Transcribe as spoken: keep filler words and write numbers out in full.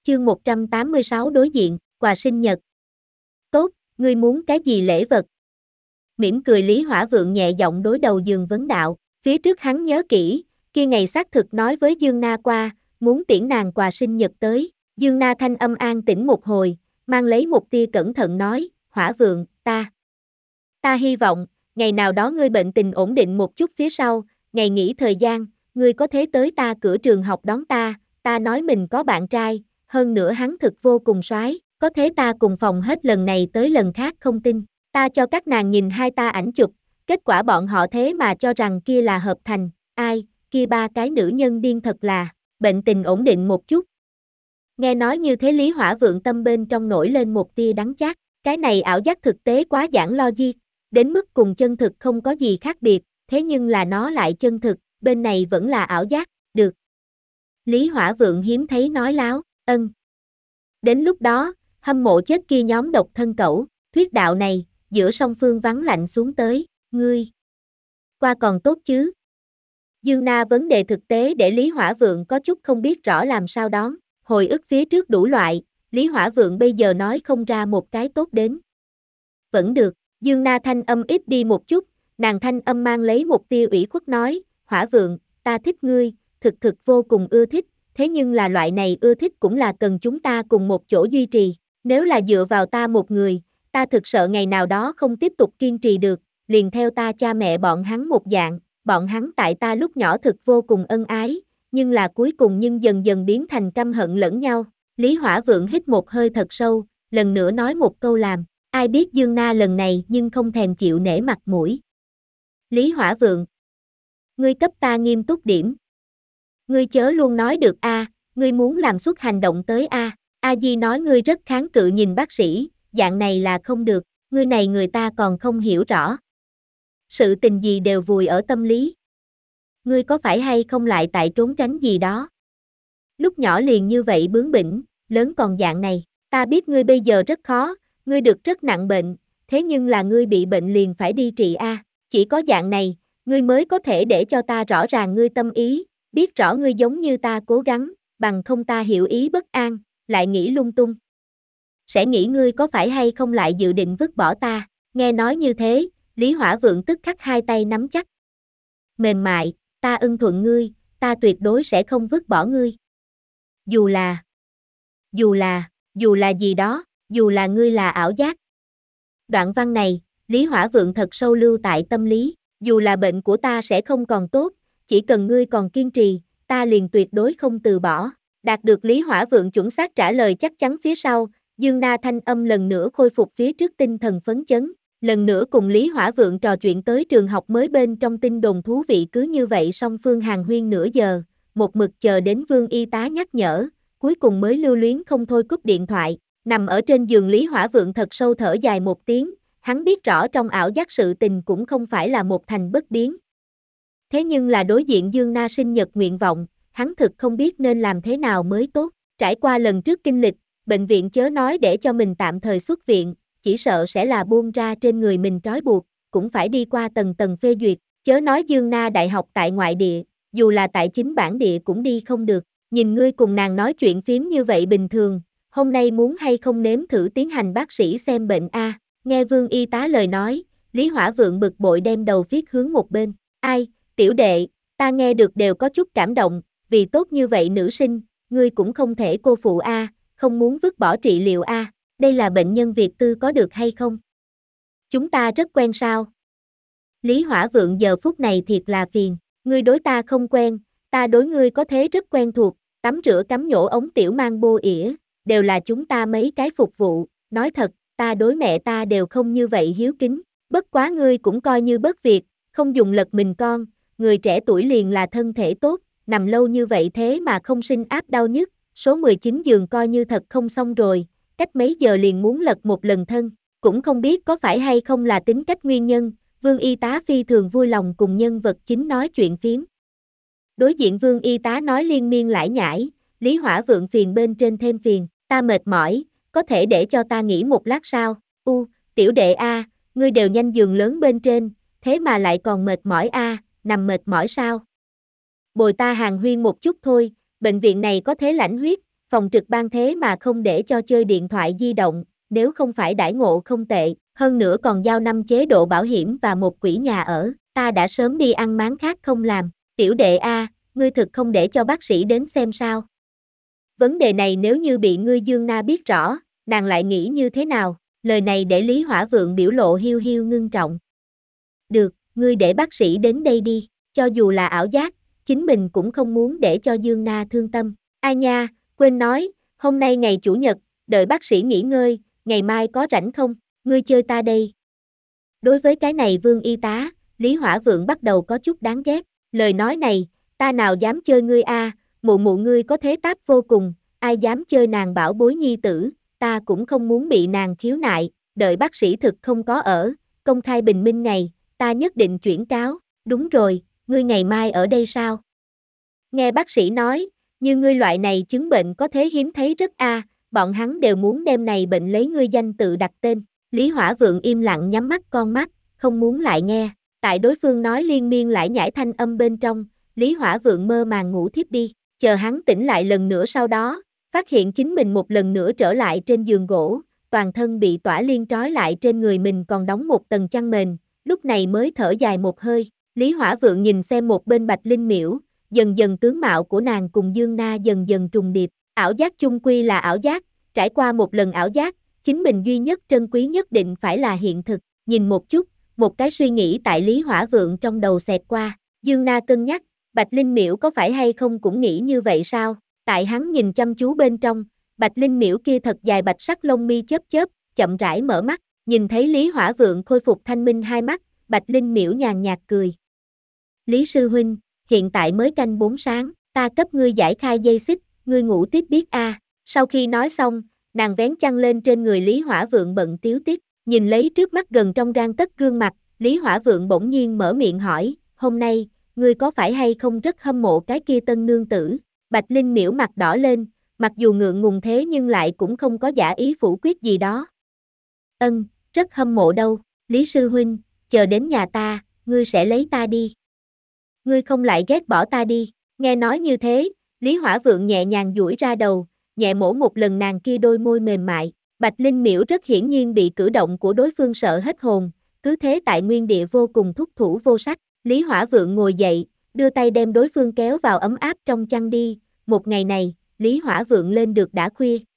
Chương một trăm tám mươi sáu đối diện, quà sinh nhật. Tốt, ngươi muốn cái gì lễ vật? Mỉm cười Lý Hỏa Vượng nhẹ giọng đối đầu giường vấn đạo, phía trước hắn nhớ kỹ, kia ngày xác thực nói với Dương Na qua, muốn tiễn nàng quà sinh nhật tới. Dương Na thanh âm an tĩnh một hồi, mang lấy một tia cẩn thận nói, Hỏa Vượng, ta. Ta hy vọng, ngày nào đó ngươi bệnh tình ổn định một chút phía sau, ngày nghỉ thời gian, ngươi có thể tới ta cửa trường học đón ta, ta nói mình có bạn trai, hơn nữa hắn thực vô cùng soái, có thế ta cùng phòng hết lần này tới lần khác không tin, ta cho các nàng nhìn hai ta ảnh chụp, kết quả bọn họ thế mà cho rằng kia là hợp thành, ai, kia ba cái nữ nhân điên thật là, bệnh tình ổn định một chút. Nghe nói như thế Lý Hỏa Vượng tâm bên trong nổi lên một tia đắng chát, cái này ảo giác thực tế quá giản logic, đến mức cùng chân thực không có gì khác biệt, thế nhưng là nó lại chân thực, bên này vẫn là ảo giác, được. Lý Hỏa Vượng hiếm thấy nói láo, ân. Đến lúc đó, hâm mộ chết kia nhóm độc thân cẩu, thuyết đạo này, giữa song phương vắng lạnh xuống tới, ngươi. Qua còn tốt chứ. Dương Na vấn đề thực tế để Lý Hỏa Vượng có chút không biết rõ làm sao đón, hồi ức phía trước đủ loại, Lý Hỏa Vượng bây giờ nói không ra một cái tốt đến. Vẫn được, Dương Na thanh âm ít đi một chút, nàng thanh âm mang lấy một tia ủy khuất nói, Hỏa Vượng, ta thích ngươi, thực thực vô cùng ưa thích, thế nhưng là loại này ưa thích cũng là cần chúng ta cùng một chỗ duy trì, nếu là dựa vào ta một người, ta thực sợ ngày nào đó không tiếp tục kiên trì được, liền theo ta cha mẹ bọn hắn một dạng, bọn hắn tại ta lúc nhỏ thực vô cùng ân ái, nhưng là cuối cùng nhưng dần dần biến thành căm hận lẫn nhau. Lý Hỏa Vượng hít một hơi thật sâu, lần nữa nói một câu làm, ai biết Dương Na lần này nhưng không thèm chịu nể mặt mũi. Lý Hỏa Vượng, ngươi cấp ta nghiêm túc điểm. Ngươi chớ luôn nói được a, à, ngươi muốn làm xuất hành động tới a. À. A Di nói ngươi rất kháng cự nhìn bác sĩ, dạng này là không được, ngươi này người ta còn không hiểu rõ. Sự tình gì đều vùi ở tâm lý. Ngươi có phải hay không lại tại trốn tránh gì đó? Lúc nhỏ liền như vậy bướng bỉnh, lớn còn dạng này, ta biết ngươi bây giờ rất khó, ngươi được rất nặng bệnh, thế nhưng là ngươi bị bệnh liền phải đi trị a, à. Chỉ có dạng này, ngươi mới có thể để cho ta rõ ràng ngươi tâm ý, biết rõ ngươi giống như ta cố gắng, bằng không ta hiểu ý bất an, lại nghĩ lung tung. Sẽ nghĩ ngươi có phải hay không lại dự định vứt bỏ ta, nghe nói như thế, Lý Hỏa Vượng tức khắc hai tay nắm chắc. Mềm mại, ta ưng thuận ngươi, ta tuyệt đối sẽ không vứt bỏ ngươi. Dù là, dù là, dù là gì đó, dù là ngươi là ảo giác. Đoạn văn này, Lý Hỏa Vượng thật sâu lưu tại tâm lý, dù là bệnh của ta sẽ không còn tốt, chỉ cần ngươi còn kiên trì, ta liền tuyệt đối không từ bỏ. Đạt được Lý Hỏa Vượng chuẩn xác trả lời chắc chắn phía sau, Dương Na thanh âm lần nữa khôi phục phía trước tinh thần phấn chấn, lần nữa cùng Lý Hỏa Vượng trò chuyện tới trường học mới bên trong tin đồn thú vị cứ như vậy song phương hàng huyên nửa giờ, một mực chờ đến Vương y tá nhắc nhở, cuối cùng mới lưu luyến không thôi cúp điện thoại, nằm ở trên giường Lý Hỏa Vượng thật sâu thở dài một tiếng, hắn biết rõ trong ảo giác sự tình cũng không phải là một thành bất biến. Thế nhưng là đối diện Dương Na sinh nhật nguyện vọng, hắn thực không biết nên làm thế nào mới tốt, trải qua lần trước kinh lịch, bệnh viện chớ nói để cho mình tạm thời xuất viện, chỉ sợ sẽ là buông ra trên người mình trói buộc, cũng phải đi qua tầng tầng phê duyệt, chớ nói Dương Na đại học tại ngoại địa, dù là tại chính bản địa cũng đi không được, nhìn ngươi cùng nàng nói chuyện phím như vậy bình thường, hôm nay muốn hay không nếm thử tiến hành bác sĩ xem bệnh a. À. Nghe Vương y tá lời nói, Lý Hỏa Vượng bực bội đem đầu viết hướng một bên, ai, tiểu đệ, ta nghe được đều có chút cảm động, vì tốt như vậy nữ sinh, ngươi cũng không thể cô phụ a, à, không muốn vứt bỏ trị liệu a, à. Đây là bệnh nhân Việt tư có được hay không? Chúng ta rất quen sao? Lý Hỏa Vượng giờ phút này thiệt là phiền, ngươi đối ta không quen, ta đối ngươi có thế rất quen thuộc, tắm rửa cắm nhổ ống tiểu mang bô ỉa, đều là chúng ta mấy cái phục vụ, nói thật, ta đối mẹ ta đều không như vậy hiếu kính, bất quá ngươi cũng coi như bất việc, không dùng lật mình con, người trẻ tuổi liền là thân thể tốt, nằm lâu như vậy thế mà không sinh áp đau nhức, số mười chín giường coi như thật không xong rồi, cách mấy giờ liền muốn lật một lần thân, cũng không biết có phải hay không là tính cách nguyên nhân, Vương y tá phi thường vui lòng cùng nhân vật chính nói chuyện phím. Đối diện Vương y tá nói liên miên lải nhải, Lý Hỏa Vượng phiền bên trên thêm phiền, ta mệt mỏi, có thể để cho ta nghỉ một lát sao, u, tiểu đệ a, ngươi đều nhanh giường lớn bên trên, thế mà lại còn mệt mỏi a, nằm mệt mỏi sao? Bồi ta hàng huyên một chút thôi, bệnh viện này có thế lãnh huyết, phòng trực ban thế mà không để cho chơi điện thoại di động, nếu không phải đãi ngộ không tệ, hơn nữa còn giao năm chế độ bảo hiểm và một quỹ nhà ở, ta đã sớm đi ăn máng khác không làm. Tiểu đệ a, ngươi thực không để cho bác sĩ đến xem sao? Vấn đề này nếu như bị ngươi Dương Na biết rõ, nàng lại nghĩ như thế nào? Lời này để Lý Hỏa Vượng biểu lộ hiu hiu ngưng trọng. Được, ngươi để bác sĩ đến đây đi, cho dù là ảo giác, chính mình cũng không muốn để cho Dương Na thương tâm. Ai nha, quên nói, hôm nay ngày chủ nhật, đợi bác sĩ nghỉ ngơi, ngày mai có rảnh không? Ngươi chơi ta đây. Đối với cái này Vương y tá, Lý Hỏa Vượng bắt đầu có chút đáng ghét. Lời nói này, ta nào dám chơi ngươi a, mụ mụ ngươi có thế táp vô cùng, ai dám chơi nàng bảo bối nhi tử, ta cũng không muốn bị nàng khiếu nại, đợi bác sĩ thực không có ở, công khai bình minh ngày, ta nhất định chuyển cáo. Đúng rồi, ngươi ngày mai ở đây sao? Nghe bác sĩ nói, như ngươi loại này chứng bệnh có thế hiếm thấy rất a, bọn hắn đều muốn đem này bệnh lấy ngươi danh tự đặt tên. Lý Hỏa Vượng im lặng nhắm mắt con mắt, không muốn lại nghe. Tại đối phương nói liên miên lải nhải thanh âm bên trong, Lý Hỏa Vượng mơ màng ngủ thiếp đi. Chờ hắn tỉnh lại lần nữa sau đó, phát hiện chính mình một lần nữa trở lại trên giường gỗ, toàn thân bị tỏa liên trói lại trên người mình còn đóng một tầng chăn mền, lúc này mới thở dài một hơi. Lý Hỏa Vượng nhìn xem một bên Bạch Linh Miễu, dần dần tướng mạo của nàng cùng Dương Na dần dần trùng điệp. Ảo giác chung quy là ảo giác, trải qua một lần ảo giác, chính mình duy nhất trân quý nhất định phải là hiện thực. Nhìn một chút, một cái suy nghĩ tại Lý Hỏa Vượng trong đầu xẹt qua. Dương Na cân nhắc, Bạch Linh Miễu có phải hay không cũng nghĩ như vậy sao? Tại hắn nhìn chăm chú bên trong, Bạch Linh Miễu kia thật dài bạch sắc lông mi chớp chớp, chậm rãi mở mắt, nhìn thấy Lý Hỏa Vượng khôi phục thanh minh hai mắt, Bạch Linh Miễu nhàn nhạt cười. Lý sư huynh, hiện tại mới canh bốn sáng, ta cấp ngươi giải khai dây xích, ngươi ngủ tiếp biết a. Sau khi nói xong, nàng vén chăn lên trên người Lý Hỏa Vượng bận tiếu tiếp, nhìn lấy trước mắt gần trong gang tấc gương mặt, Lý Hỏa Vượng bỗng nhiên mở miệng hỏi, hôm nay, ngươi có phải hay không rất hâm mộ cái kia tân nương tử? Bạch Linh Miễu mặt đỏ lên, mặc dù ngượng ngùng thế nhưng lại cũng không có giả ý phủ quyết gì đó. Ân, rất hâm mộ đâu, Lý sư huynh, chờ đến nhà ta, ngươi sẽ lấy ta đi. Ngươi không lại ghét bỏ ta đi. Nghe nói như thế, Lý Hỏa Vượng nhẹ nhàng duỗi ra đầu, nhẹ mổ một lần nàng kia đôi môi mềm mại. Bạch Linh Miễu rất hiển nhiên bị cử động của đối phương sợ hết hồn, cứ thế tại nguyên địa vô cùng thúc thủ vô sách. Lý Hỏa Vượng ngồi dậy, đưa tay đem đối phương kéo vào ấm áp trong chăn đi. Một ngày này, Lý Hỏa Vượng lên được đã khuya,